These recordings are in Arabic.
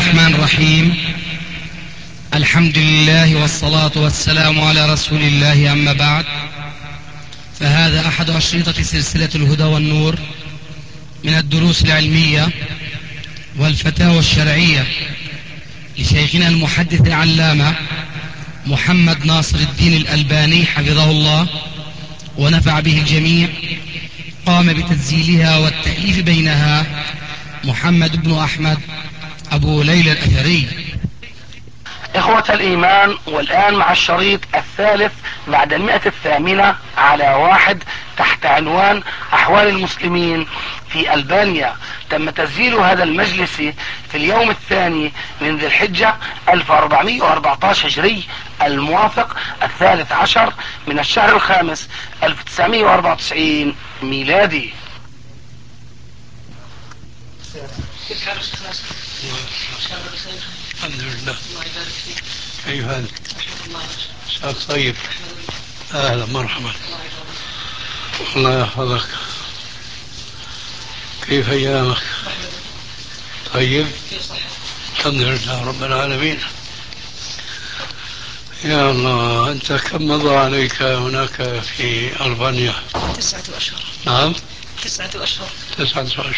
الرحمن الرحيم. الحمد لله والصلاة والسلام على رسول الله، أما بعد، فهذا أحد أشرطة سلسلة الهدى والنور من الدروس العلمية والفتاوى الشرعية لشيخنا المحدث العلامة محمد ناصر الدين الألباني حفظه الله ونفع به الجميع. قام بتسجيلها والتأليف بينها محمد بن أحمد أبو ليلى الأثري. إخوة الإيمان، والآن مع الشريط الثالث بعد 108 على 1 تحت عنوان أحوال المسلمين في ألبانيا. تم تسجيل هذا المجلس في اليوم الثاني من ذي الحجة 1414 هجري، الموافق 13 من الشهر الخامس 1994 ميلادي. الحمد لله. كيف حالك؟ شاب طيب. أهلا مرحبا. الله يحفظك. كيف أيامك؟ طيب الحمد لله رب العالمين. يا الله، أنت كم مضى عليك هناك في ألبانيا؟ 9 أشهر. نعم 9 أشهر. 9 أشهر.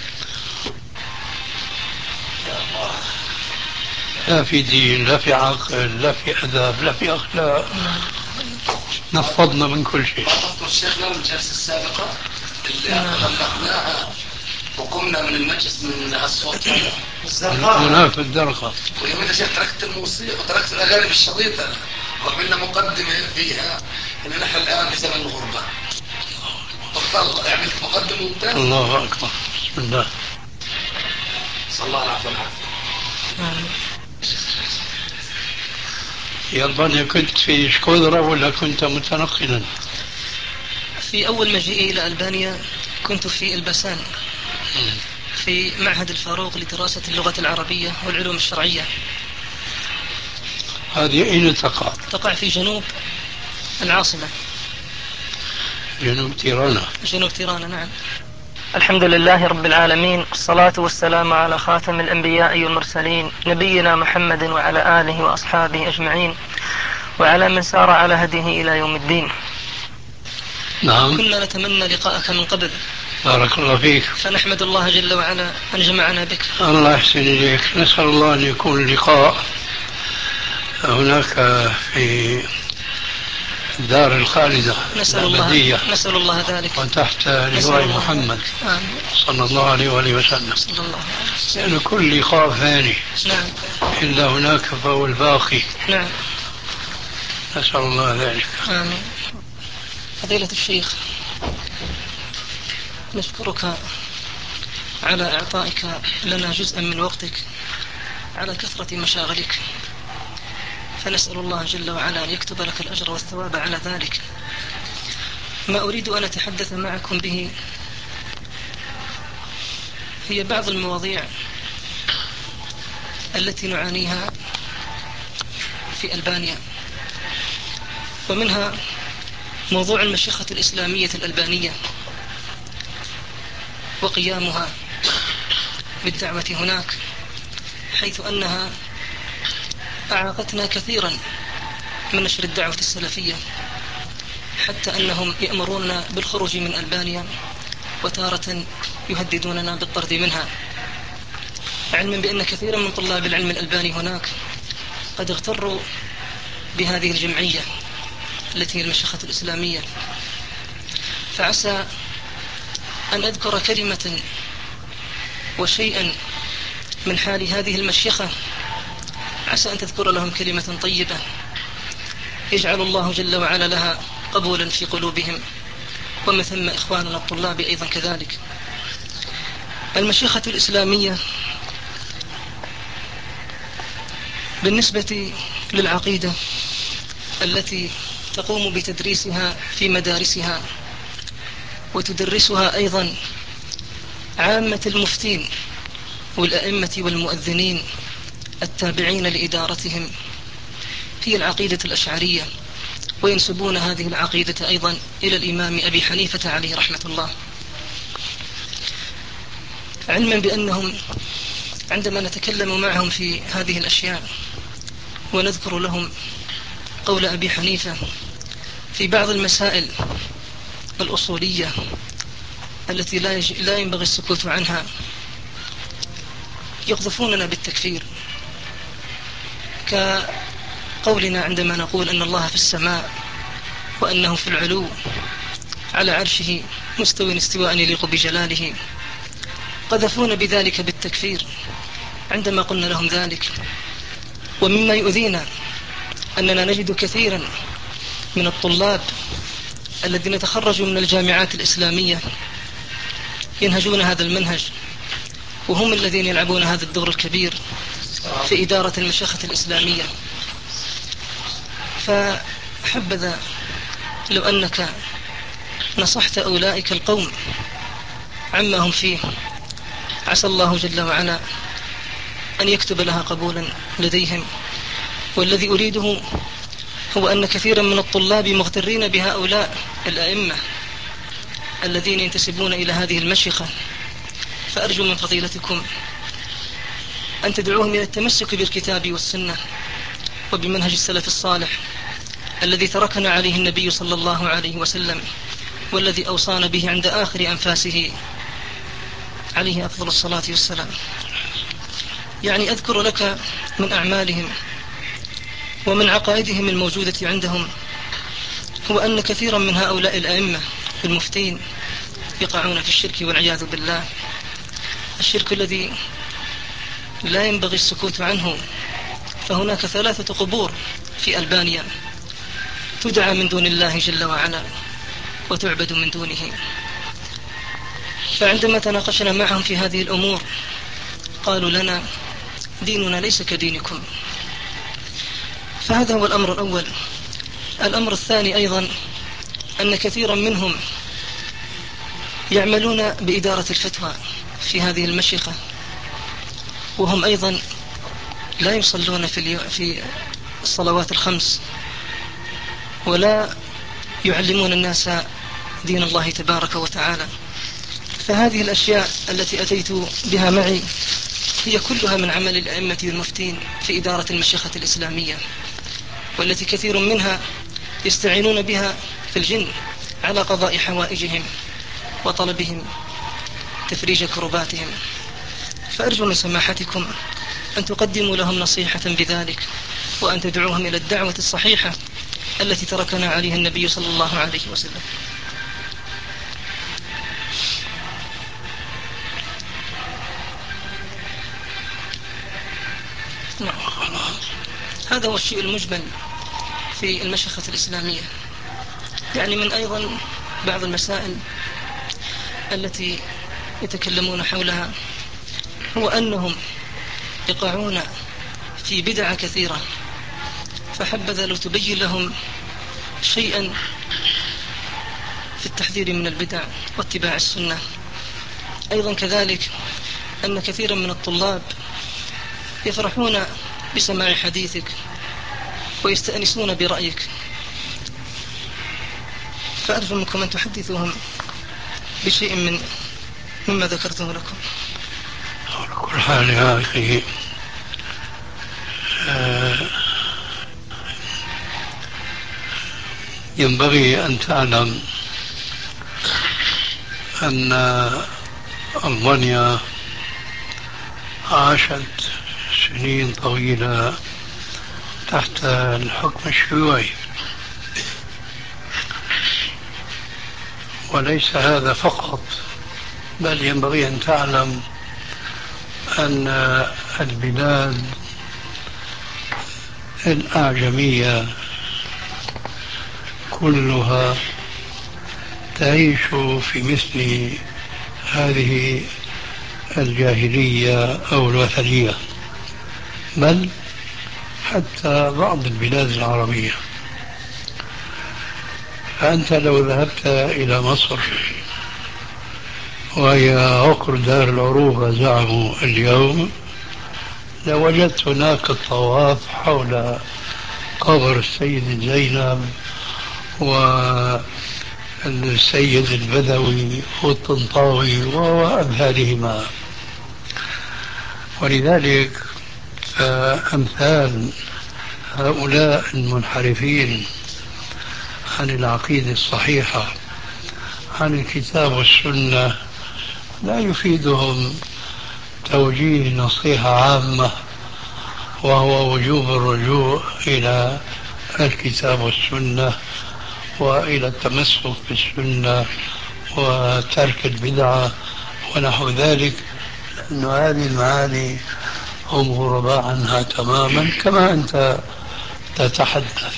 لا في دين، لا في عقل، لا في أدب، لا في أخلاق. نفضنا من كل شيء. شيخنا من الجلسة السابقة اللي غلقناها وقمنا من المجلس من الصوت هناك في الدرقة. واليوم انت شيخ تركت الموسيقى وتركت الاغاني بالشريطة وعملنا مقدمة فيها ان نحن الان في زمن الغربة. تفضل، عملت مقدمة ممتازة. الله أكبر. بسم الله. صلى الله العفو والعافية. في ألبانيا كنت في شكودرا ولا كنت متنقلا؟ في أول مجيئي إلى ألبانيا كنت في البسان في معهد الفاروق لدراسة اللغة العربية والعلوم الشرعية. هذه أين تقع؟ تقع في جنوب العاصمة، جنوب تيرانا. جنوب تيرانا، نعم. الحمد لله رب العالمين، الصلاة والسلام على خاتم الأنبياء والمرسلين نبينا محمد وعلى آله وأصحابه أجمعين وعلى من سار على هديه إلى يوم الدين. نعم. كنا نتمنى لقاءك من قبل. بارك الله فيك. فنحمد الله جل وعلا أن جمعنا بك. الله يحسن إليك. نسأل الله أن يكون اللقاء هناك في الدار الخالدة الأبدية، نسأل الله ذلك، وتحت لواء محمد صلى الله عليه وآله وسلم. لأن كل لقاء فاني. نعم. إلا هناك فهو الباقي. نعم. نسأل الله ذلك. آمين. فضيلة الشيخ، نشكرك على إعطائك لنا جزءا من وقتك على كثرة مشاغلك، فنسأل الله جل وعلا أن يكتب لك الأجر والثواب على ذلك. ما أريد أن أتحدث معكم به هي بعض المواضيع التي نعانيها في ألبانيا، ومنها موضوع المشيخة الإسلامية الألبانية وقيامها بالدعوة هناك، حيث أنها أعاقتنا كثيرا من نشر الدعوة السلفية، حتى أنهم يأمروننا بالخروج من ألبانيا وتارة يهددوننا بالطرد منها، علما بأن كثيرا من طلاب العلم الألباني هناك قد اغتروا بهذه الجمعية التي هي المشيخة الإسلامية. فعسى أن أذكر كلمة وشيئا من حال هذه المشيخة، عسى أن تذكر لهم كلمة طيبة يجعل الله جل وعلا لها قبولا في قلوبهم، ومن ثم إخواننا الطلاب أيضا كذلك. المشيخة الإسلامية بالنسبة للعقيدة التي تقوم بتدريسها في مدارسها وتدرسها أيضا عامة المفتين والأئمة والمؤذنين التابعين لإدارتهم، هي العقيدة الأشعرية، وينسبون هذه العقيدة أيضا إلى الإمام أبي حنيفة عليه رحمة الله، علما بأنهم عندما نتكلم معهم في هذه الأشياء ونذكر لهم قول أبي حنيفة في بعض المسائل الأصولية التي لا ينبغي السكوت عنها، يقذفوننا بالتكفير، كقولنا عندما نقول أن الله في السماء وأنه في العلو على عرشه مستوى استواء يليق بجلاله. قذفونا بذلك بالتكفير عندما قلنا لهم ذلك. ومما يؤذينا أننا نجد كثيرا من الطلاب الذين تخرجوا من الجامعات الإسلامية ينهجون هذا المنهج، وهم الذين يلعبون هذا الدور الكبير في إدارة المشيخة الإسلامية. فحبذا لو أنك نصحت أولئك القوم عما هم فيه، عسى الله جل وعلا أن يكتب لها قبولا لديهم. والذي أريده هو أن كثيرا من الطلاب مغترين بهؤلاء الأئمة الذين ينتسبون إلى هذه المشيخة، فأرجو من فضيلتكم أن تدعوهم إلى التمسك بالكتاب والسنة وبمنهج السلف الصالح الذي تركنا عليه النبي صلى الله عليه وسلم، والذي أوصانا به عند آخر أنفاسه عليه أفضل الصلاة والسلام. يعني أذكر لك من أعمالهم ومن عقائدهم الموجودة عندهم هو أن كثيرا من هؤلاء الأئمة المفتين يقعون في الشرك والعياذ بالله، الشرك الذي لا ينبغي السكوت عنه. فهناك 3 قبور في ألبانيا تدعى من دون الله جل وعلا وتعبد من دونه. فعندما تناقشنا معهم في هذه الأمور قالوا لنا ديننا ليس كدينكم. فهذا هو الأمر الأول. الأمر الثاني أيضا أن كثيرا منهم يعملون بإدارة الفتوى في هذه المشيخة، وهم أيضا لا يصلون في الصلوات الخمس ولا يعلمون الناس دين الله تبارك وتعالى. فهذه الأشياء التي أتيت بها معي هي كلها من عمل الأئمة المفتين في إدارة المشيخة الإسلامية، والتي كثير منها يستعينون بها في الجن على قضاء حوائجهم وطلبهم تفريج كرباتهم. فأرجو من سماحتكم أن تقدموا لهم نصيحة بذلك، وأن تدعوهم إلى الدعوة الصحيحة التي تركنا عليها النبي صلى الله عليه وسلم. هذا هو الشيء المجمل في المشيخة الإسلامية. يعني من أيضا بعض المسائل التي يتكلمون حولها هو أنهم يقعون في بدع كثيرة، فحبذا لو تبين لهم شيئا في التحذير من البدع واتباع السنة. أيضا كذلك أن كثيرا من الطلاب يفرحون بسماع حديثك ويستأنسون برأيك، فأرجو منكم أن تحدثوهم بشيء مما ذكرته لكم. على كل حال يا أخي، ينبغي أن تعلم أن ألمانيا عاشت سنين طويلة تحت الحكم الشيوعي، وليس هذا فقط، بل ينبغي أن تعلم أن البلاد الأعجمية كلها تعيش في مثل هذه الجاهلية أو الوثنية، بل حتى بعض البلاد العربية. فأنت لو ذهبت إلى مصر، وهي عقر دار العروبة زعموا اليوم، لوجدت هناك الطواف حول قبر السيد زينب والسيد البدوي والطنطاوي وأمثالهما. ولذلك أمثال هؤلاء المنحرفين عن العقيدة الصحيحة عن الكتاب والسنة لا يفيدهم توجيه نصيحة عامة، وهو وجوب الرجوع إلى الكتاب والسنة وإلى التمسك بالسنة وترك البدعة ونحو ذلك، لأن هذه المعاني هم غرباء عنها تماما كما أنت تتحدث.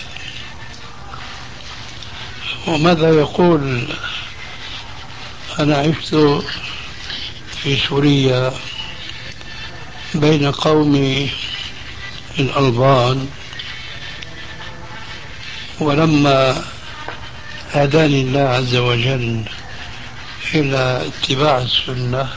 وماذا يقول؟ أنا عشت في سوريا بين قوم الألبان، ولما هداني الله عز وجل إلى اتباع السنة،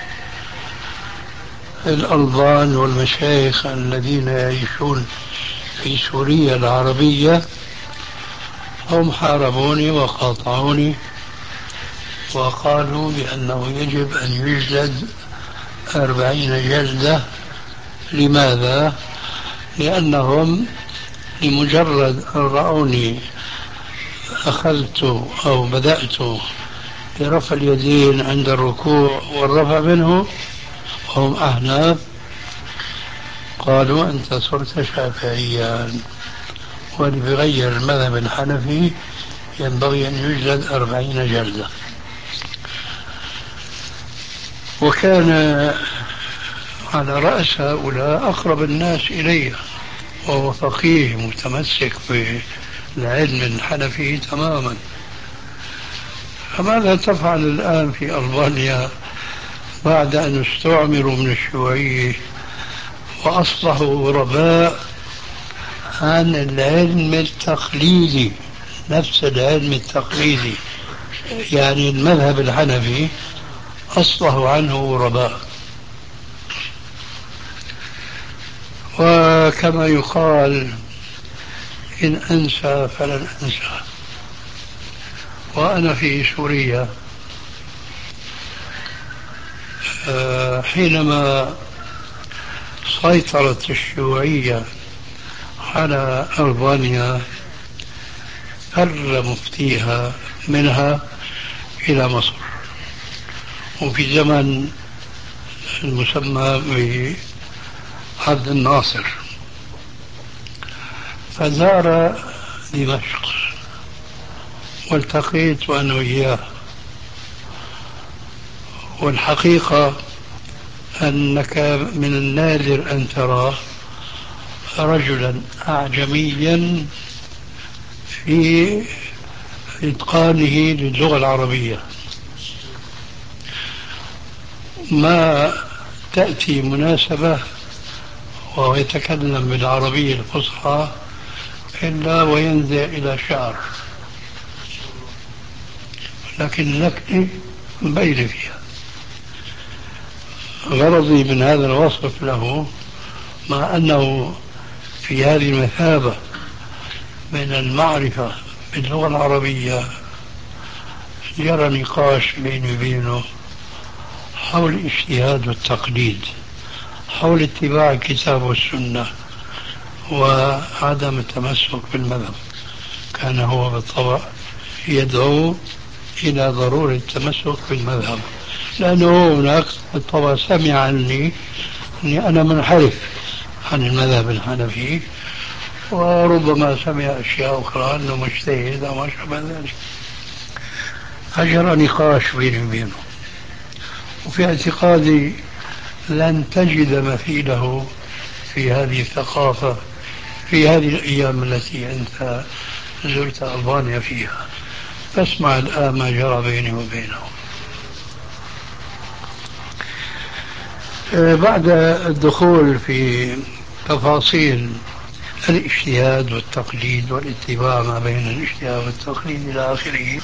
الألبان والمشايخ الذين يعيشون في سوريا العربية هم حاربوني وقاطعوني وقالوا بأنه يجب أن يجلد 40 جلدة. لماذا؟ لأنهم لمجرد أن رأوني أخذت أو بدأت برفع اليدين عند الركوع والرفع منه وهم أحناف، قالوا أنت صرت شافعيا، واللي بغير المذهب الحنفي ينبغي أن يجلد 40 جلدة. وكان على رأس هؤلاء أقرب الناس إلي، وهو فقيه متمسك بالعلم الحنفي تماما. فماذا تفعل الآن في ألبانيا بعد أن استعمروا من الشيوعية وأصبحوا غرباء عن العلم التقليدي، نفس العلم التقليدي، يعني المذهب الحنفي أصبحوا عنه غرباء. وكما يقال إن أنسى فلن أنسى. وأنا في سوريا حينما سيطرت الشيوعية على ألبانيا فر مفتيها منها إلى مصر، وفي زمن المسمى بعبد الناصر، فزار دمشق والتقيت أنا وإياه. والحقيقة أنك من النادر أن ترى رجلا أعجميا في إتقانه للغة العربية. ما تأتي مناسبة وهو يتكلم بالعربية الفصحى إلا وينزع إلى شعر، لكن اللكنة مبين فيها. غرضي من هذا الوصف له، مع أنه في هذه المثابة من المعرفة باللغة العربية، يرى نقاش بيني وبينه حول الاجتهاد والتقليد، حول اتباع الكتاب والسنة وعدم التمسك بالمذهب. كان هو بالطبع يدعو إلى ضرورة التمسك بالمذهب، لأنه هناك بالطبع سمع عني أني أنا منحرف عن المذهب الحنفي، وربما سمع أشياء أخرى أنه مجتهد أو ما شابه ذلك. فجرى نقاش بيني وبينه، وفي اعتقادي لن تجد مثيله في هذه الثقافة في هذه الأيام التي أنت زرت ألبانيا فيها. فاسمع الآن ما جرى بيني وبينه. بعد الدخول في تفاصيل الاجتهاد والتقليد والاتباع ما بين الاجتهاد والتقليد إلى آخره،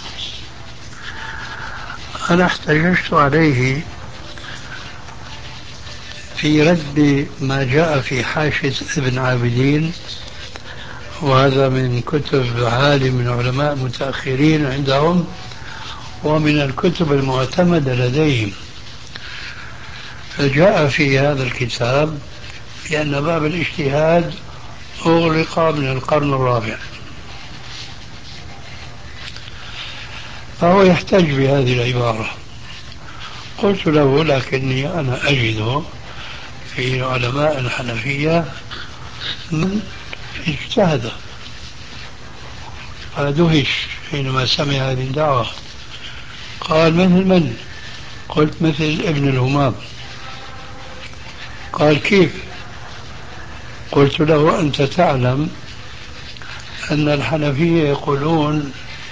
أنا احتججت عليه في رد ما جاء في حاشية ابن عابدين، وهذا من كتب عالم من علماء متأخرين عندهم ومن الكتب المعتمدة لديهم. فجاء في هذا الكتاب بأن باب الاجتهاد أغلق من القرن الرابع، فهو يحتج بهذه العبارة. قلت له لكني أنا أجد في علماء الحنفية من اجتهد، فدهش حينما سمع هذه الدعوة. قال مثل من؟ قلت مثل ابن الهمام. قال كيف؟ قلت له أنت تعلم أن الحنفية يقولون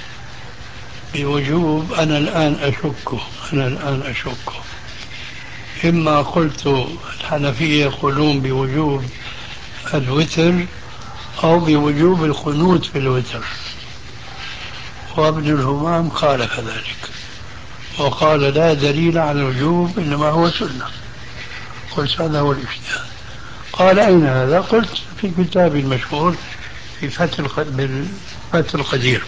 بوجوب، أنا الآن أشك إما قلت الحنفية يقولون بوجوب الوتر أو بوجوب القنوت في الوتر، وابن الهمام خالف ذلك وقال لا دليل على الوجوب إنما هو سنة. قلت هذا هو الاجتهاد. قال أين هذا؟ قلت في كتابي المشهور في فتح القدير.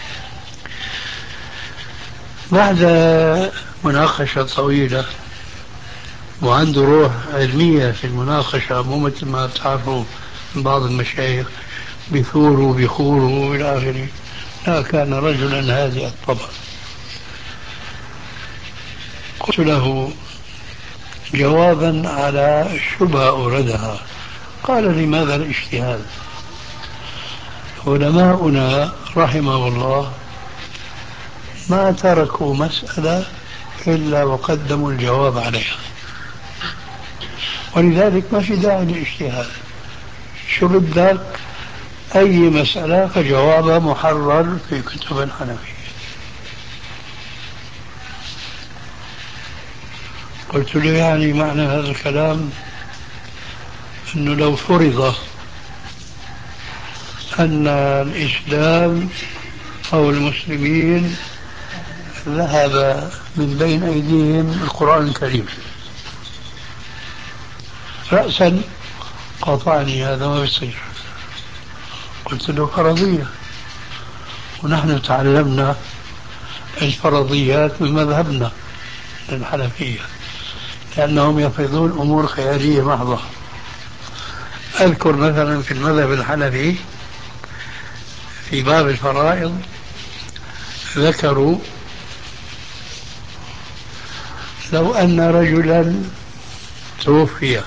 بعد مناقشة طويلة، وعنده روح علمية في المناقشة، مو مثل ما تعرفوا من بعض المشايخ بيثوروا بيخوروا إلى آخره، لا، كان رجلا هادئ الطبع. قلت له جوابا على شبهة أوردها، قال لماذا الاجتهاد؟ علماؤنا رحمه الله ما تركوا مسألة إلا وقدموا الجواب عليها، ولذلك ما في داعي للاجتهاد. شو بدك؟ أي مسألة فجوابها محرر في كتب الحنفية. قلت له يعني معنى هذا الكلام أنه لو فرض أن الإسلام أو المسلمين ذهب من بين أيديهم القرآن الكريم رأسا قاطعني، هذا ما بيصير. قلت له فرضية، ونحن تعلمنا الفرضيات من مذهبنا الحنفية، لأنهم يفرضون أمور خيالية محضة. أذكر مثلا في المذهب الحنفي في باب الفرائض ذكروا لو أن رجلا توفي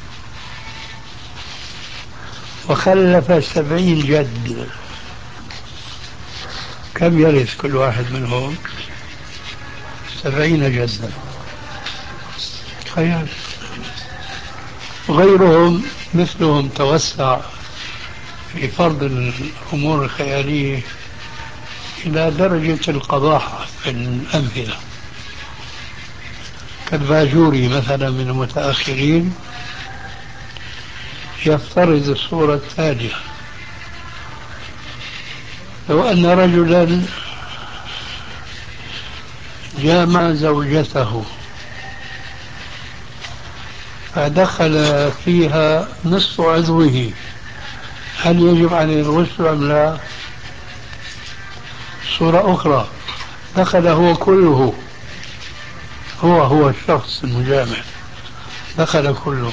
وخلف 70 جد، كم يرث كل واحد منهم؟ 70 جدا. خيال. غيرهم مثلهم توسع في فرض الأمور الخيالية إلى درجة القباحة في الأمثلة، كالباجوري مثلا من المتأخرين يفترض الصورة التالية: لو أن رجلا جامع زوجته فدخل فيها نصف عضوه، هل يجب عليه الغسل أم لا؟ صورة أخرى: دخل هو كله، هو الشخص المجامع دخل كله.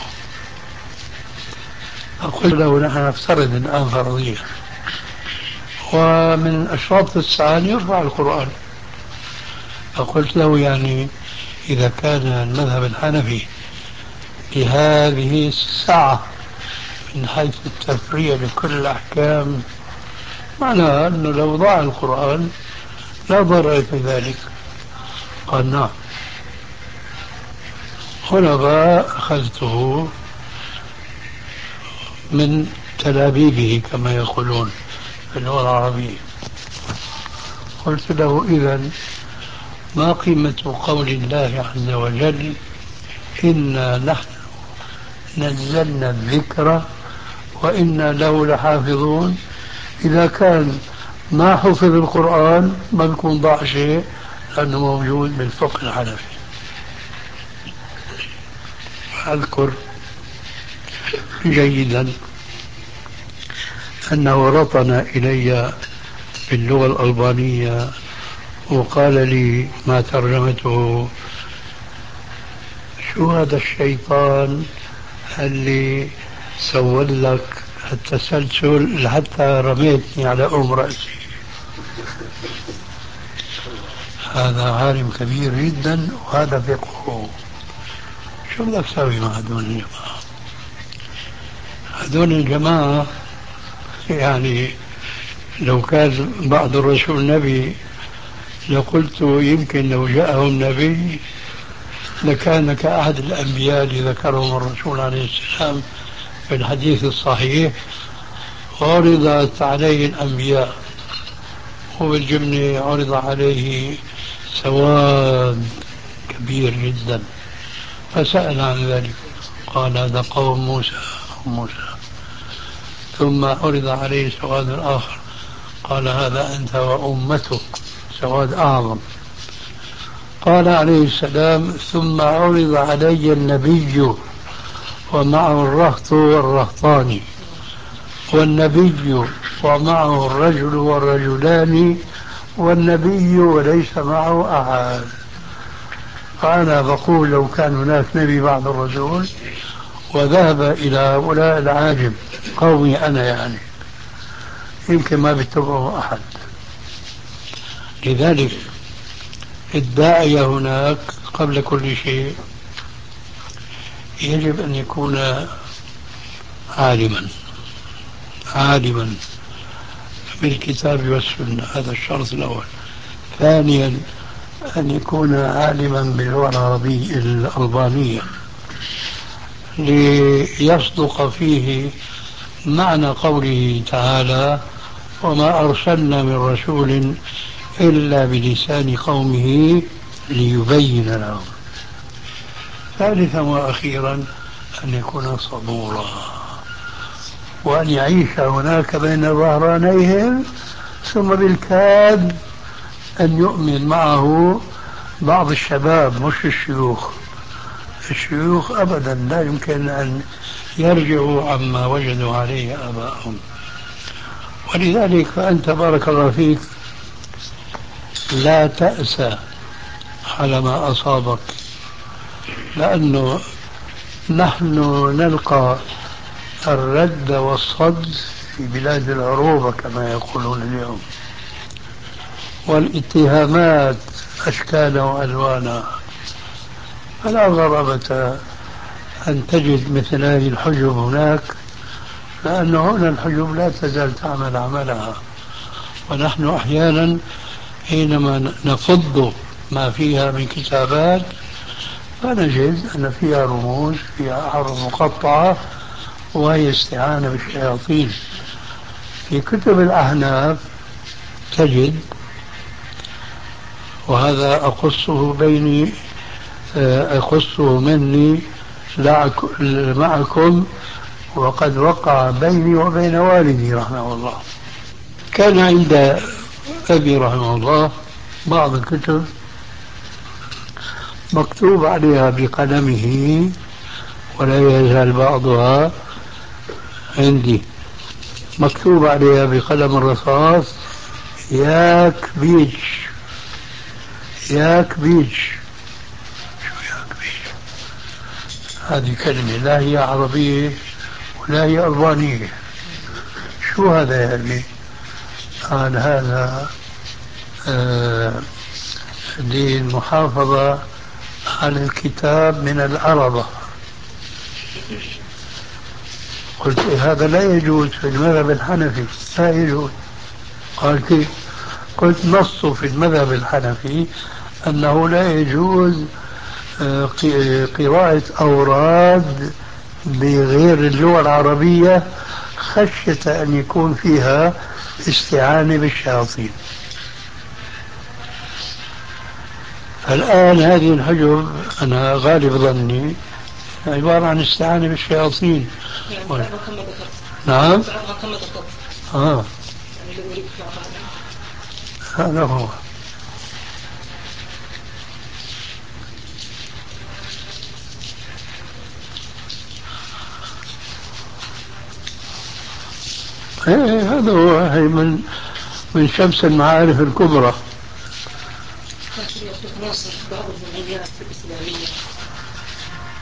أقول له نحن نفترض الآن فرضية، ومن أشراط الساعة يرفع القرآن. فقلت له يعني إذا كان المذهب الحنفي بهذه السعة من حيث التفريع لكل الأحكام، معناها أنه لو ضاع القرآن لا ضرر في ذلك. قال نعم. هنا بقى أخذته من تلابيبه كما يقولون في اللغة العربية. قلت له إذن ما قيمة قول الله عز وجل إنا نحن نزلنا الذكر وإنا له لحافظون؟ إذا كان ما حفظ القرآن ما بيكون ضاع شيء، لأنه موجود بالفقه الحنفي. أذكر جيدا أنه رطن إلي باللغة الألبانية وقال لي ما ترجمته شو هذا الشيطان اللي سول لك التسلسل لحتى رميتني على رأسي؟ هذا عالم كبير جدا وهذا فقهه. شو بدك تسوي مع هذول الجماعة؟ هذول الجماعة يعني لو كان بعض الرسول نبي لقلت يمكن لو جاءهم نبي لكان كأحد الأنبياء اللي ذكرهم الرسول عليه السلام في الحديث الصحيح: عرضت عليه الأنبياء وبالجملة عرض عليه سواد كبير جدا، فسأل عن ذلك قال هذا قوم موسى. ثم عرض عليه سواد آخر قال هذا أنت وأمتك، سواد أعظم. قال عليه السلام ثم عرض علي النبي ومعه الرهط والرهطان، والنبي ومعه الرجل والرجلان، والنبي وليس معه أحد. فأنا بقول لو كان هناك نبي بعد الرسول وذهب إلى هؤلاء العاجم قومي أنا يعني يمكن ما بيتبعه أحد. لذلك الداعية هناك قبل كل شيء يجب أن يكون عالما بالكتاب والسنة، هذا الشرط الأول. ثانيا أن يكون عالما باللغة العربية الألبانية ليصدق فيه معنى قوله تعالى وما أرسلنا من رسول إلا بلسان قومه ليبين لهم. ثالثا وأخيرا أن يكون صبورا وأن يعيش هناك بين ظهرانيهم، ثم بالكاد أن يؤمن معه بعض الشباب مش الشيوخ أبدا لا يمكن أن يرجعوا عما وجدوا عليه آباءهم. ولذلك فأنت بارك الله فيك لا تأسى على ما أصابك، لأنه نحن نلقى الرد والصد في بلاد العروبة كما يقولون اليوم، والاتهامات أشكالا وألوانا، فلا غرابة أن تجد مثل هذه الحجب هناك، لأن هنا الحجب لا تزال تعمل عملها. ونحن أحيانا حينما نفض ما فيها من كتابات فنجد أن فيها رموز، فيها أحرف مقطعة، وهي استعانة بالشياطين. في كتب الأحناف تجد، وهذا أقصه مني معكم، وقد وقع بيني وبين والدي رحمه الله. كان عند أبي رحمه الله بعض الكتب مكتوب عليها بقلمه، ولا يزال بعضها عندي مكتوب عليها بقلم الرصاص: ياك بيج. شو ياك بيج؟ هذه كلمة لا هي عربية ولا هي ألبانية. شو هذا يعني؟ قال هذا للمحافظة على الكتاب من العربة. قلت هذا لا يجوز في المذهب الحنفي، لا يجوز. قال كيف؟ قلت نص في المذهب الحنفي أنه لا يجوز قراءة أوراد بغير اللغة العربية خشية أن يكون فيها استعانة بالشياطين. الآن هذه الحجب أنا غالب ظني عبارة عن استعانة بالشياطين. نعم. هذا هو. هذا هو. هي من شمس المعارف الكبرى. لكن يا شيخ ناصر بعض الجمعيات الإسلامية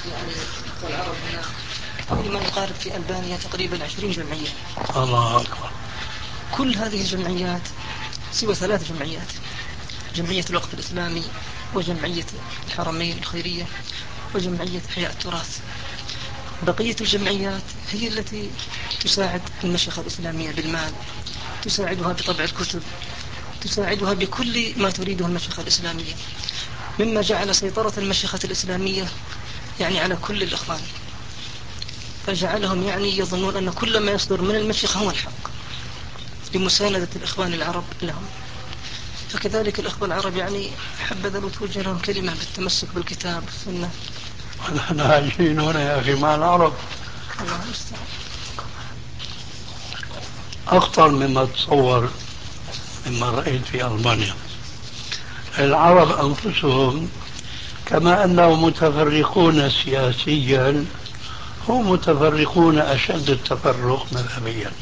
يعني الإخوة العرب هنا ما يقارب في ألبانيا تقريبا 20 جمعية. الله أكبر. كل هذه الجمعيات سوى 3 جمعيات: جمعية الوقف الإسلامي، وجمعية الحرمين الخيرية، وجمعية إحياء التراث. بقية الجمعيات هي التي تساعد المشيخة الإسلامية بالمال، تساعدها بطبع الكتب، تساعدها بكل ما تريده المشيخة الإسلامية، مما جعل سيطرة المشيخة الإسلامية يعني على كل الإخوان، فجعلهم يعني يظنون أن كل ما يصدر من المشيخة هو الحق لمساندة الإخوان العرب لهم. فكذلك الإخوة العرب يعني حبذا لو توجه لهم كلمة بالتمسك بالكتاب والسنة. نحن عايشين هنا يا أخي مع العرب الله المستعان. أخطر مما تصور مما رأيت في ألمانيا. العرب أنفسهم كما أنهم متفرقون سياسيا هم متفرقون أشد التفرق مذهبيا.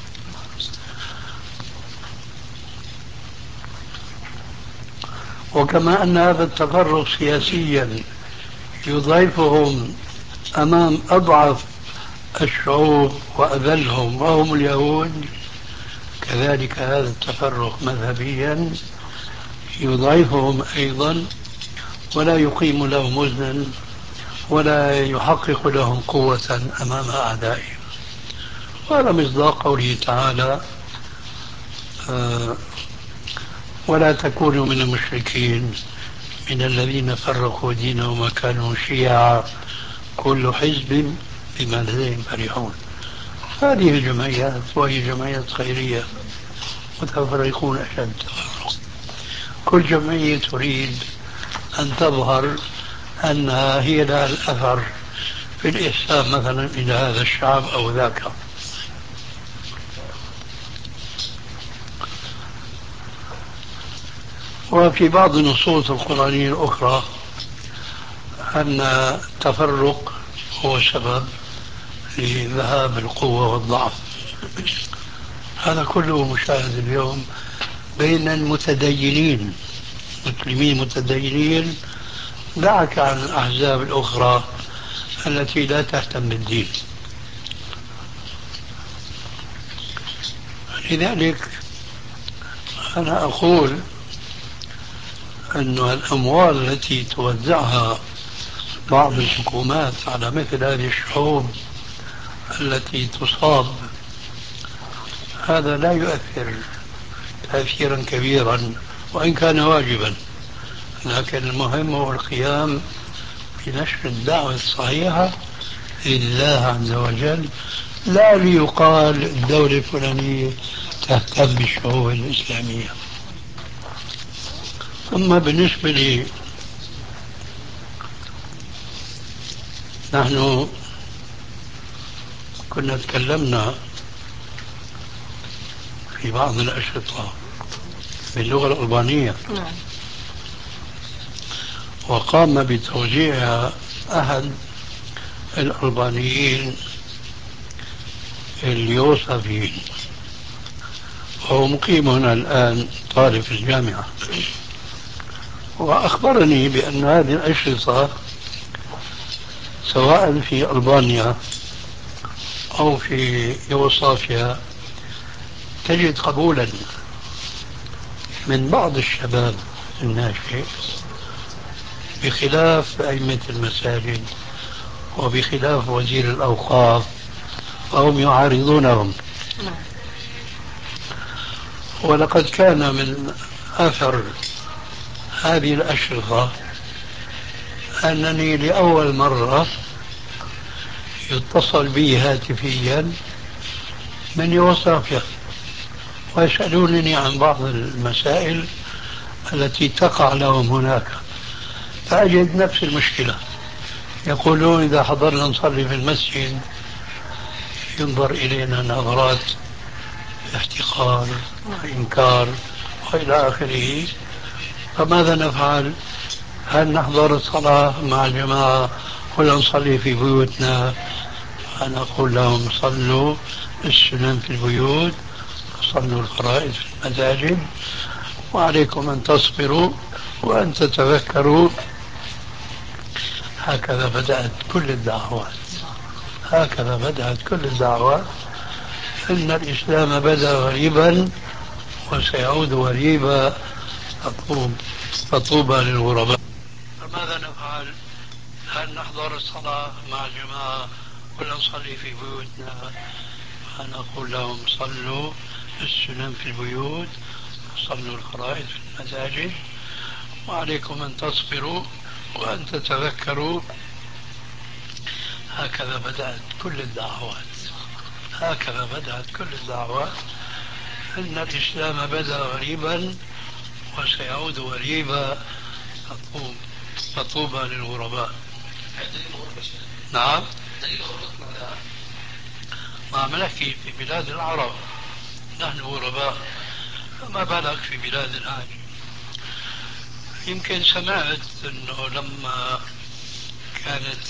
وكما أن هذا التفرق سياسيا يضعفهم أمام أضعف الشعوب وأذلهم وهم اليهود، كذلك هذا التفرق مذهبيا يضعفهم أيضا ولا يقيم لهم وزنا ولا يحقق لهم قوة أمام أعدائهم. وهذا مصداق قوله تعالى: ولا تكونوا من المشركين من الذين فرقوا دينهم وكانوا شيعا كل حزب بما لديهم فرحون. هذه الجمعيات وهي جمعيات خيرية متفرقون أشد تفرق، كل جمعية تريد أن تظهر أنها هي لها الأثر في الإحسان مثلا إلى هذا الشعب أو ذاك. وفي بعض النصوص القرآنية الأخرى أن التفرق هو سبب لذهاب القوة والضعف. هذا كله مشاهد اليوم بين المتدينين، مسلمين متدينين، دعك عن الأحزاب الأخرى التي لا تهتم بالدين. لذلك أنا أقول أن الأموال التي توزعها بعض الحكومات على مثل هذه الشعوب التي تصاب، هذا لا يؤثر تأثيرا كبيرا وإن كان واجبا، لكن المهم هو القيام بنشر الدعوة الصحيحة لله عز وجل، لا ليقال الدولة الفلانية تهتم بالشعوب الإسلامية. ثم بالنسبة لي نحن كنا تكلمنا في بعض الأشرطة باللغة الألبانية، وقام بتوزيعها أحد الألبانيين اليوسفيين، وهو مقيم هنا الآن طالب في الجامعة، وأخبرني بأن هذه الأشرطة سواء في ألبانيا أو في يوغوسلافيا تجد قبولا من بعض الشباب الناشئ، بخلاف أئمة المساجد وبخلاف وزير الأوقاف، فهم يعارضونهم. ولقد كان من أثر هذه الأشرطة أنني لأول مرة يتصل بي هاتفيا من يوغوسلافيا ويسألونني عن بعض المسائل التي تقع لهم هناك، فأجد نفس المشكلة. يقولون إذا حضرنا نصلي في المسجد ينظر إلينا نظرات احتقار وإنكار وإلى آخره، فماذا نفعل؟ هل نحضر الصلاة مع الجماعة ولا نصلي في بيوتنا؟ أنا أقول لهم: صلوا السنن في البيوت وصلوا الفرائض في المساجد، وعليكم أن تصبروا وأن تتذكروا هكذا بدأت كل الدعوات، هكذا بدأت كل الدعوات. إن الإسلام بدأ غريبا وسيعود غريبا فطوبى للغرباء. فماذا نفعل؟ هل نحضر الصلاة مع الجماعة ولا نصلي في بيوتنا؟ فنقول لهم صلوا السنن في البيوت، صلوا الفرائض في المساجد، وعليكم أن تصبروا وأن تتذكروا. هكذا بدأت كل الدعوات، هكذا بدأت كل الدعوات. إن الإسلام بدأ غريبا وسيعود غريبا فطوبى للغرباء. نعم، ما نحكي في بلاد العرب نحن غرباء، فما بالك في بلاد الأعجم. يمكن سمعت أنه لما كانت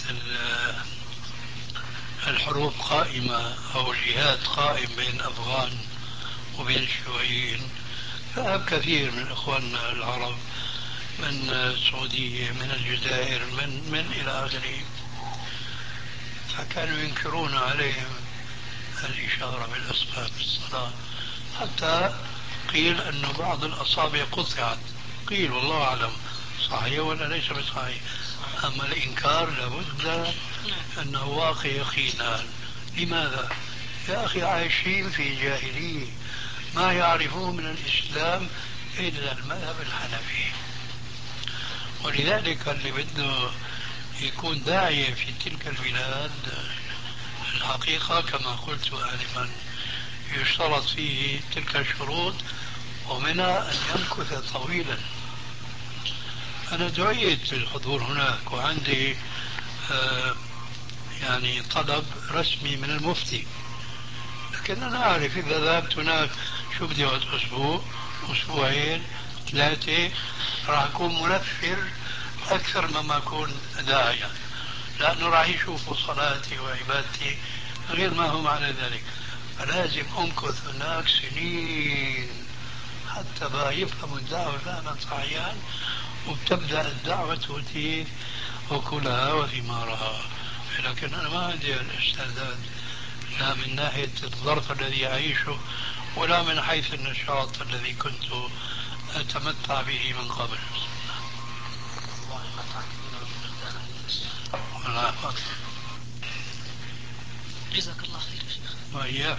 الحروب قائمة أو الجهاد قائم بين الأفغان وبين الشيوعيين، ذهب كثير من إخواننا العرب من السعودية، من الجزائر، من إلى آخره، فكانوا ينكرون عليهم الإشارة بالأصبع في الصلاة، حتى قيل أن بعض الأصابع قطعت. قيل والله أعلم صحيح ولا ليس بصحيح، أما الإنكار لابد أنه واقع يقينا. لماذا؟ يا أخي عايشين في جاهلية، ما يعرفون من الإسلام إلا المذهب الحنفي. ولذلك اللي بده يكون داعية في تلك البلاد الحقيقة كما قلت آنفا يشترط فيه تلك الشروط، ومنها أن يمكث طويلا. أنا دعيت للحضور هناك وعندي يعني طلب رسمي من المفتي، لكن أنا أعرف إذا ذهبت هناك شو بدي أقعد أسبوع، أسبوعين، 3، راح أكون منفر أكثر مما أكون داعية، لأنه راح يشوفوا صلاتي وعبادتي غير ما هم على ذلك. فلازم أمكث هناك سنين حتى بقى يفهموا الدعوة فهما صحيحا، وبتبدأ الدعوة تؤتي أكلها وثمارها. لكن أنا ما عندي الاستعداد، لا من ناحية الظرف الذي أعيشه ولا من حيث النشاط الذي كنت أتمتع به من قبل. جزاك الله خير يا شيخ. وإياك.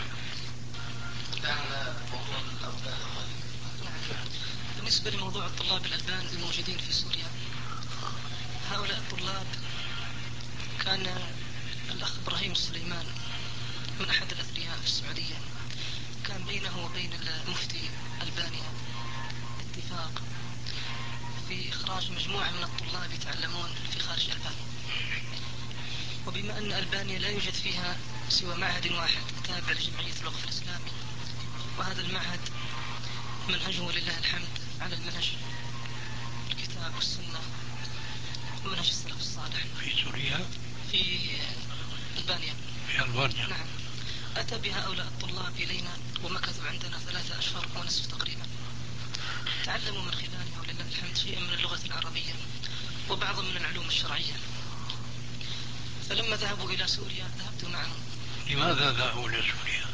بالنسبة لموضوع الطلاب الألبان الموجودين في سوريا، هؤلاء الطلاب كان الأخ إبراهيم السليمان من أحد الأثرياء في السعودية، كان بينه وبين المفتي ألبانيا اتفاق في إخراج مجموعة من الطلاب يتعلمون في خارج ألبانيا. وبما أن ألبانيا لا يوجد فيها سوى معهد واحد تابع لجمعية الوقف الإسلامي، وهذا المعهد منهجه لله الحمد على المنهج الكتاب والسنة ومنهج السلف الصالح. في سوريا؟ في ألبانيا. في ألبانيا. نعم. أتى بهؤلاء الطلاب إلينا ومكثوا عندنا 3 أشهر ونصف تقريبا، تعلموا من خلالها ولله الحمد شيئا من اللغة العربية وبعضا من العلوم الشرعية. فلما ذهبوا إلى سوريا ذهبت معهم. لماذا ذهبوا إلى سوريا؟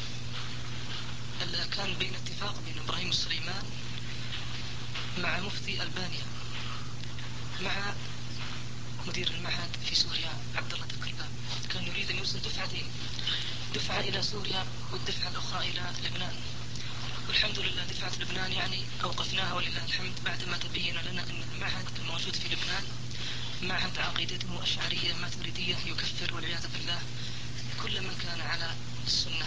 كان بين اتفاق بين إبراهيم السليمان مع مفتي ألبانيا مع مدير المعهد في سوريا عبد الله الكلباب، كان يريد أن يرسل دفعتين، دفعة إلى سوريا والدفعة الأخرى إلى لبنان. والحمد لله دفعة لبنان يعني أوقفناها ولله الحمد بعدما تبين لنا أن المعهد الموجود في لبنان معهد عقيدته أشعرية ماتريدية يكفر والعياذ بالله كل من كان على السنة.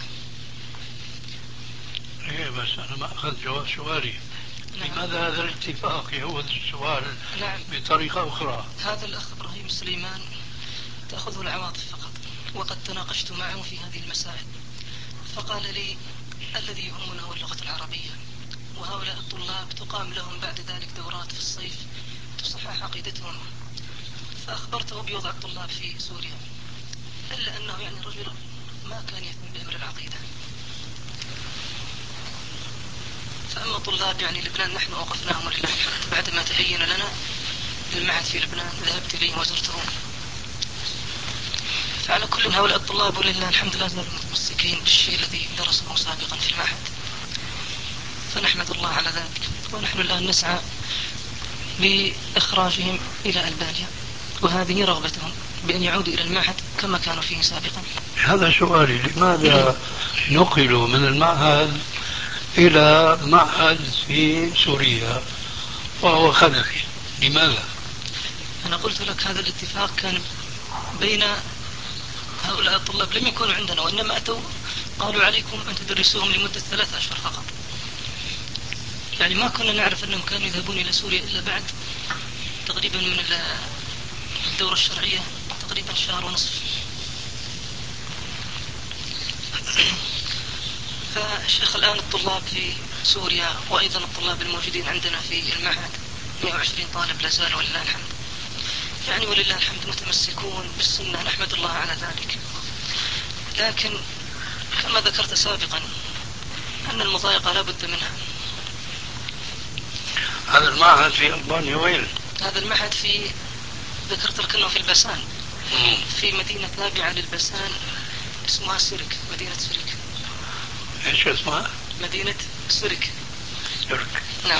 إيه بس أنا ما أخذ جواب سؤالي. نعم. لماذا هذا الاتفاق يهود السؤال؟ نعم. بطريقة أخرى. هذا الأخ إبراهيم سليمان تأخذه العواطف فقط، وقد تناقشت معه في هذه المسائل، فقال لي الذي يهمنا هو اللغة العربية، وهؤلاء الطلاب تقام لهم بعد ذلك دورات في الصيف تصحح عقيدتهم. فأخبرته بوضع الطلاب في سوريا، إلا أنه يعني رجل ما كان يهتم بأمر العقيدة. فأما طلاب يعني لبنان نحن أوقفناهم ولله الحمد بعدما تبين لنا المعهد في لبنان ذهبت إليه وزرته على كل هؤلاء الطلاب ولله الحمد لا زالوا متمسكين بالشيء الذي درسوه سابقا في المعهد، فنحمد الله على ذلك. ونحن الآن نسعى لإخراجهم إلى ألبانيا، وهذه رغبتهم بأن يعودوا إلى المعهد كما كانوا فيه سابقا. هذا سؤالي، لماذا نقلوا من المعهد إلى معهد في سوريا وهو خلفي؟ لماذا؟ أنا قلت لك هذا الاتفاق كان بين هؤلاء الطلاب، لم يكونوا عندنا وإنما أتوا قالوا عليكم أن تدرسوهم لمدة 3 أشهر فقط. يعني ما كنا نعرف أنهم كانوا يذهبون إلى سوريا إلا بعد تقريبا من الدورة الشرعية تقريبا 1.5 شهر. فالشيخ الآن الطلاب في سوريا وأيضا الطلاب الموجودين عندنا في المعهد 120 طالب لا زالوا ولله الحمد، يعني ولله الحمد متمسكون بالسنة، نحمد الله على ذلك. لكن كما ذكرت سابقا أن المضايقة لا بد منها. هذا المعهد في ألبانيا وين؟ هذا المعهد ذكرت لك أنه في البسان، في مدينة تابعة للبسان اسمها سرك، مدينة سرك. ايش اسمها؟ مدينة سرك. سرك، نعم.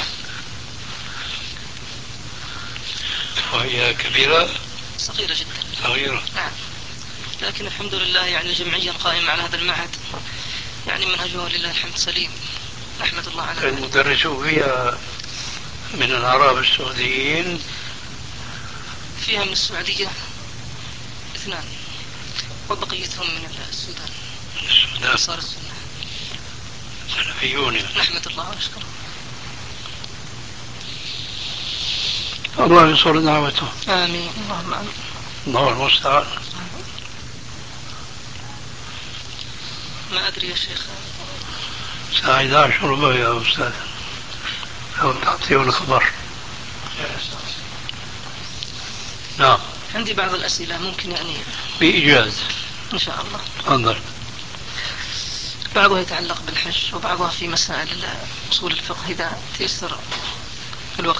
وهي كبيرة؟ صغيرة جدا. صغيرة، نعم. لكن الحمد لله يعني الجمعية القائمة على هذا المعهد يعني منهجه لله الحمد سليم، نحمد الله على ذلك. المدرسون فيها من العرب السعوديين؟ فيها من السعودية 2 وبقيتهم من السودان. السودان صار السنة سلفيون. نحمد الله ونشكره. الله ينصر دعوته. آمين اللهم آمين. الله المستعان. ما أدري يا شيخ. 11 ربع يا أستاذ، لو تعطيه الخبر. نعم. عندي بعض الأسئلة ممكن يعني بإيجاز إن شاء الله. تفضل. بعضها يتعلق بالحج وبعضها في مسائل أصول الفقه إذا تيسر الوقت.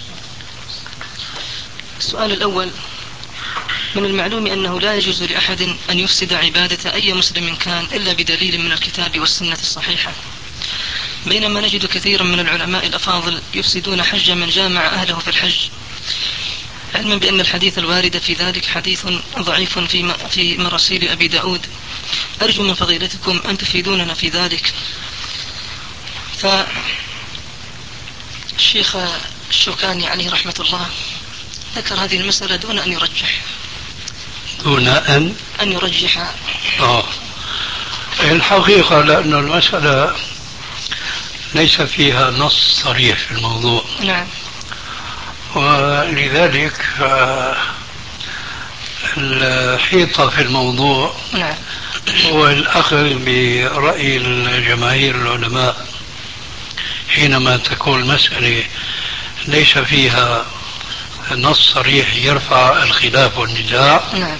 السؤال الأول: من المعلوم أنه لا يجوز لأحد أن يفسد عبادة أي مسلم كان إلا بدليل من الكتاب والسنة الصحيحة، بينما نجد كثيرا من العلماء الأفاضل يفسدون حج من جامع أهله في الحج، علما بأن الحديث الوارد في ذلك حديث ضعيف في مراسيل أبي داود. أرجو من فضيلتكم أن تفيدوننا في ذلك. فالشيخ الشوكاني عليه رحمة الله ذكر هذه المسألة دون أن يرجح. دون أن يرجح. الحقيقة لأن المسألة ليس فيها نص صريح في الموضوع. نعم. ولذلك الحيطة في الموضوع نعم. هو الأخذ برأي الجماهير العلماء حينما تكون المسألة ليس فيها نص صريح يرفع الخلاف والنزاع. نعم.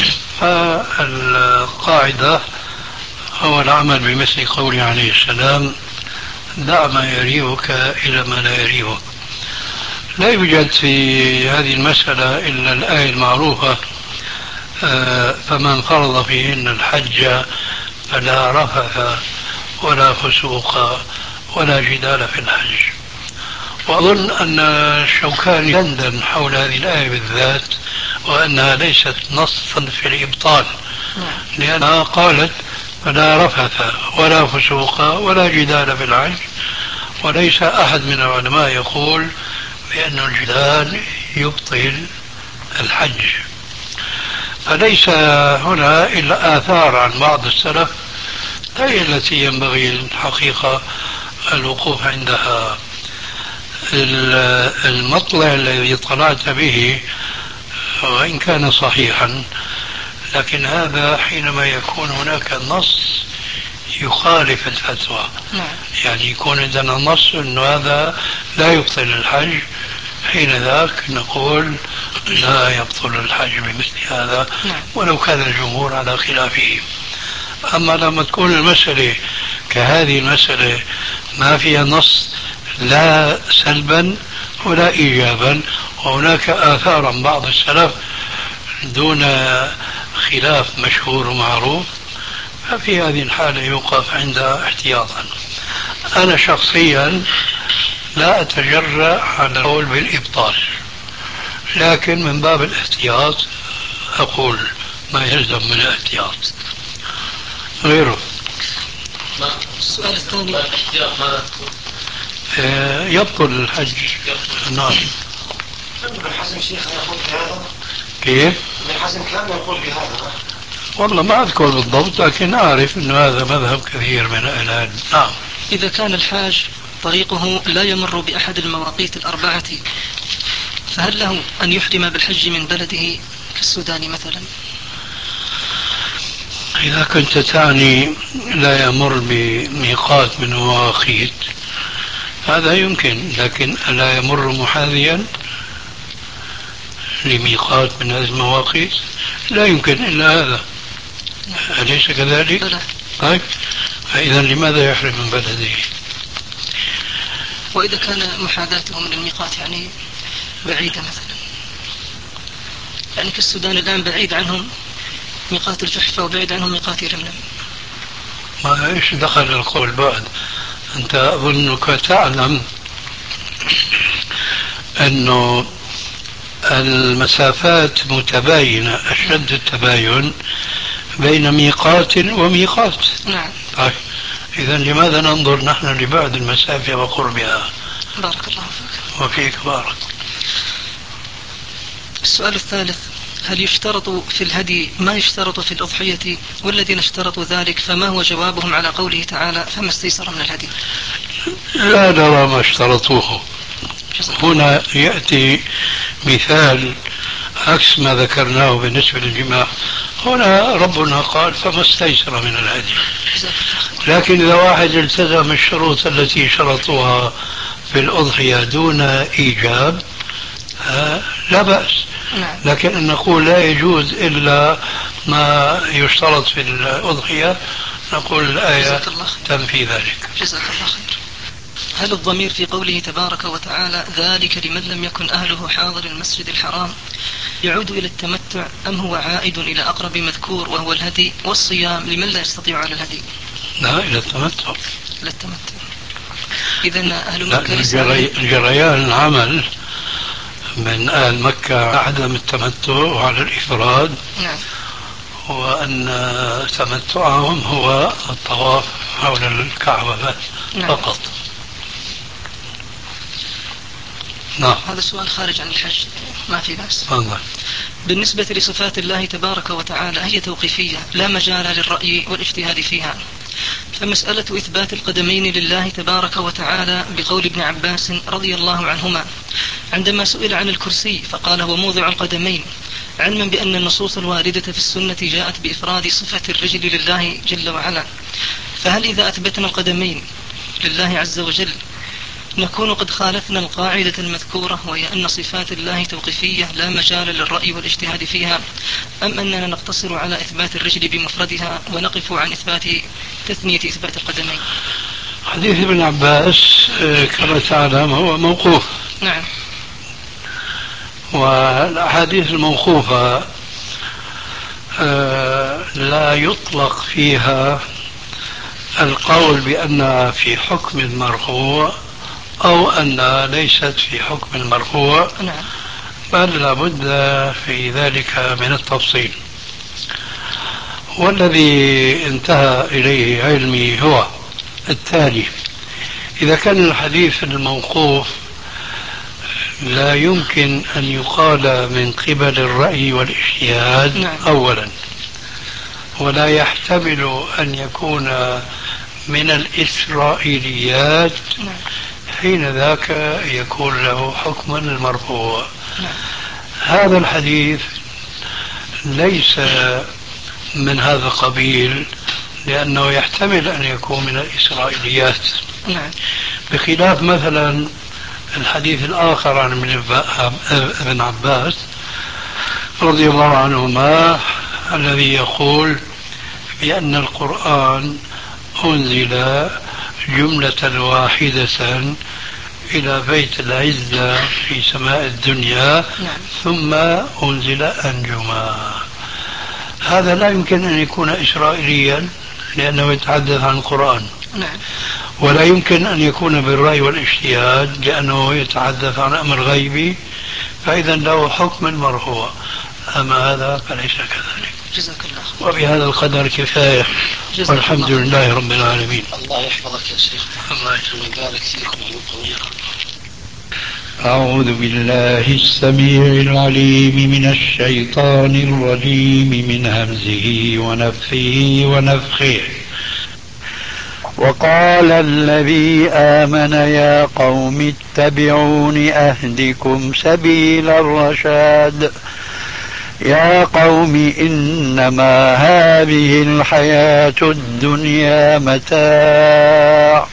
فالقاعدة هو العمل بمثل قوله عليه السلام: دع ما يريبك إلى ما لا يريبك. لا يوجد في هذه المسألة إلا الآية المعروفة: فمن فرض فيهن الحج فلا رفث ولا فسوق ولا جدال في الحج. وأظن أن الشوكاني دندن حول هذه الآية بالذات وأنها ليست نصا في الإبطال، لأنها قالت فلا رفث ولا فسوق ولا جدال في الحج، وليس أحد من العلماء يقول بأن الجدال يبطل الحج. فليس هنا إلا آثار عن بعض السلف هي التي ينبغي الحقيقة الوقوف عندها. المطلع الذي طلعت به وإن كان صحيحا، لكن هذا حينما يكون هناك نص يخالف الفتوى. يعني يكون عندنا نص أنه هذا لا يبطل الحج، حين ذاك نقول لا يبطل الحج بمثل هذا ولو كان الجمهور على خلافه. أما لما تكون المسألة كهذه المسألة ما فيها نص لا سلبا ولا إيجابا، وهناك آثار عن بعض السلف دون خلاف مشهور ومعروف، ففي هذه الحالة يوقف عند احتياطا. أنا شخصيا لا أتجرأ على القول بالإبطال، لكن من باب الاحتياط أقول ما يلزم من الاحتياط. غيره السؤال الثاني، يبطل الحج. نعم. ابن حزم شيخ يقول بهذا؟ كيف؟ ابن حزم كان يقول بهذا؟ والله ما أذكر بالضبط، لكن أعرف أن هذا مذهب كثير من أهل العلم. نعم. إذا كان الحاج طريقه لا يمر بأحد المواقيت الأربعة، فهل له أن يحرم بالحج من بلده كالسودان مثلا؟ إذا كنت تعني لا يمر بميقات من مواقيت هذا يمكن، لكن لا يمر محاذيا لميقات من هذه المواقيت لا يمكن إلا هذا، أليس كذلك؟ طيب، فإذا لماذا يحرم من بلده؟ وإذا كان محاذاته من الميقات يعني بعيدة مثلا، يعني كالسودان الآن بعيد عنهم ميقات الجحفة وبعيد عنهم ميقات يرملم. ما إيش دخل القول بعد؟ أنت أظنك تعلم أنه المسافات متباينة أشد التباين بين ميقات وميقات. نعم. طيب، إذا لماذا ننظر نحن لبعد المسافة وقربها؟ بارك الله فيك. وفيك بارك. السؤال الثالث، هل يشترط في الهدي ما يشترط في الأضحية؟ والذين اشترطوا ذلك فما هو جوابهم على قوله تعالى فما استيسر من الهدي؟ لا نرى ما اشترطوه. هنا يأتي مثال عكس ما ذكرناه بالنسبة للجماع. هنا ربنا قال فما استيسر من الهدي، لكن إذا واحد التزم الشروط التي شرطوها في الأضحية دون إيجاب لا بأس. لكن أن نقول لا يجوز إلا ما يشترط في الأضحية، نقول الآية تنفي ذلك. جزاك الله خير. هل الضمير في قوله تبارك وتعالى ذلك لمن لم يكن أهله حاضر المسجد الحرام يعود إلى التمتع أم هو عائد إلى أقرب مذكور وهو الهدي والصيام لمن لا يستطيع على الهدي؟ لا، إلى التمتع. إلى التمتع. إذن أهل مكة جريان العمل من أهل مكة عدم التمتع على الإفراد. نعم. وأن تمتعهم هو الطواف حول الكعبة فقط. نعم. هذا السؤال خارج عن الحج ما في بأس. الله. بالنسبة لصفات الله تبارك وتعالى هي توقيفية لا مجال للرأي والاجتهاد فيها، فمسألة إثبات القدمين لله تبارك وتعالى بقول ابن عباس رضي الله عنهما عندما سئل عن الكرسي فقال هو موضع القدمين، علما بأن النصوص الواردة في السنة جاءت بإفراد صفة الرجل لله جل وعلا، فهل إذا أثبتنا القدمين لله عز وجل نكون قد خالفنا القاعدة المذكورة وهي أن صفات الله توقيفية لا مجال للرأي والاجتهاد فيها، أم أننا نقتصر على إثبات الرجل بمفردها ونقف عن إثبات تثنية إثبات القدمين؟ حديث ابن عباس كما تعلم هو موقوف. نعم. والأحاديث الموقوفة لا يطلق فيها القول بأنها في حكم المرفوع أو أنها ليست في حكم المرفوع. نعم. بل لابد في ذلك من التفصيل. والذي انتهى إليه علمي هو التالي: إذا كان الحديث الموقوف لا يمكن أن يقال من قبل الرأي والاجتهاد. نعم. أولا، ولا يحتمل أن يكون من الإسرائيليات. نعم. حين ذاك يكون له حكم المرفوع. نعم. هذا الحديث ليس من هذا القبيل لأنه يحتمل أن يكون من الإسرائيليات. نعم. بخلاف مثلا الحديث الآخر عن ابن عباس رضي الله عنهما الذي يقول بأن القرآن أنزل جملة واحدة إلى بيت العزة في سماء الدنيا. نعم. ثم أنزل أنجما. هذا لا يمكن أن يكون إسرائيليا لأنه يتحدث عن القرآن. نعم. ولا يمكن أن يكون بالرأي والاجتهاد لأنه يتحدث عن أمر غيبي، فإذا له حكم المرفوع. أما هذا فليس كذلك. جزاك الله. وبهذا القدر كفاية، والحمد لله رب العالمين. الله يحفظك يا شيخ. الله يبارك فيكم ويقويكم. أعوذ بالله السميع العليم من الشيطان الرجيم من همزه ونفخه ونفخه. وقال الذي آمن يا قوم اتبعون أهدكم سبيل الرشاد. يا قوم إنما هذه الحياة الدنيا متاع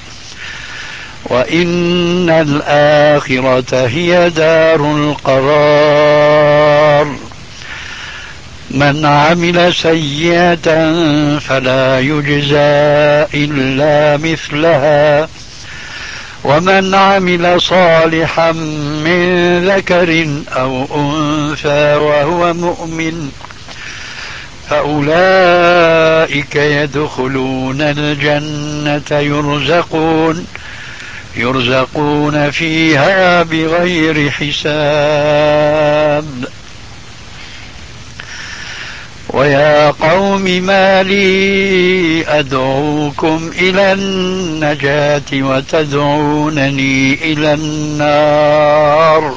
وإن الآخرة هي دار القرار. من عمل سيئة فلا يجزى إلا مثلها ومن عمل صالحا من ذكر أو أنثى وهو مؤمن فأولئك يدخلون الجنة يرزقون فيها بغير حساب. ويا قوم ما لي أدعوكم إلى النجاة وتدعونني إلى النار،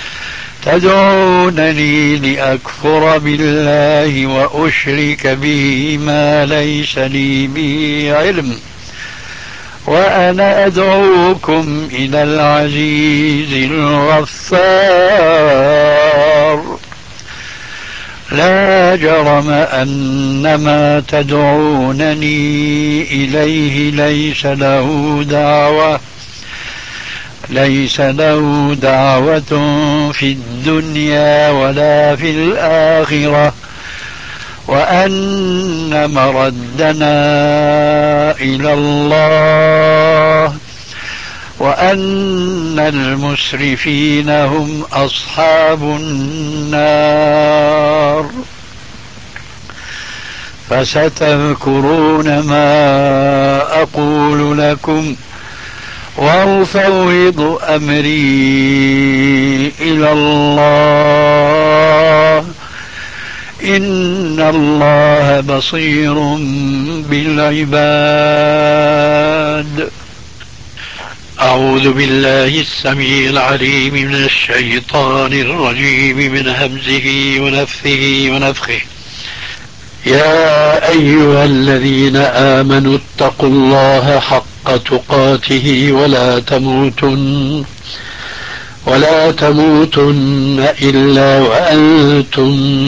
تدعونني لأكفر بالله وأشرك به ما ليس لي به علم وأنا أدعوكم إلى العزيز الغفار. لا جرم أن ما تدعونني إليه ليس له دعوة في الدنيا ولا في الآخرة وأن مردنا إلى الله وأن المسرفين هم أصحاب النار. فستذكرون ما أقول لكم وأفوض أمري إلى الله إن الله بصير بالعباد. أعوذ بالله السميع العليم من الشيطان الرجيم من همزه ونفثه ونفخه. يا أيها الذين آمنوا اتقوا الله حق تقاته ولا تموتن إلا وأنتم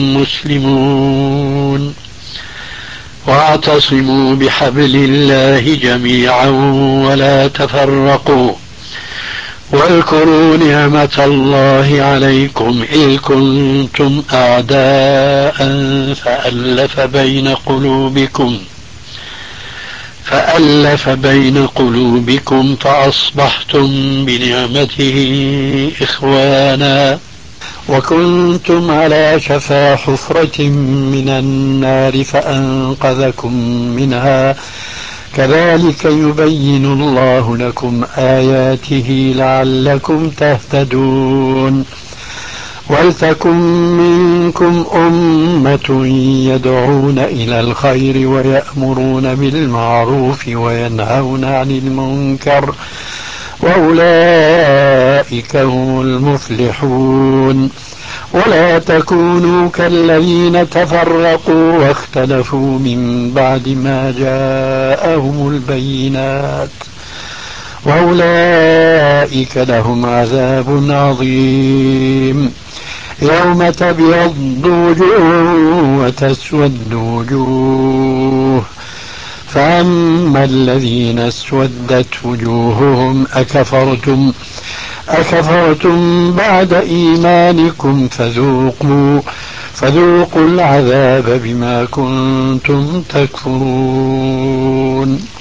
مسلمون. واعتصموا بحبل الله جميعا ولا تفرقوا واذكروا نعمة الله عليكم إذ كنتم أعداء فألف بين قلوبكم فأصبحتم بنعمته إخوانا وكنتم على شفا حفرة من النار فأنقذكم منها كذلك يبين الله لكم آياته لعلكم تهتدون. ولتكن منكم أمة يدعون إلى الخير ويأمرون بالمعروف وينهون عن المنكر وأولئك هم المفلحون. ولا تكونوا كالذين تفرقوا واختلفوا من بعد ما جاءهم البينات وأولئك لهم عذاب عظيم. يوم تبيض وجوه وتسود وجوه فأما الذين اسودت وجوههم أكفرتم بعد إيمانكم فذوقوا العذاب بما كنتم تكفرون.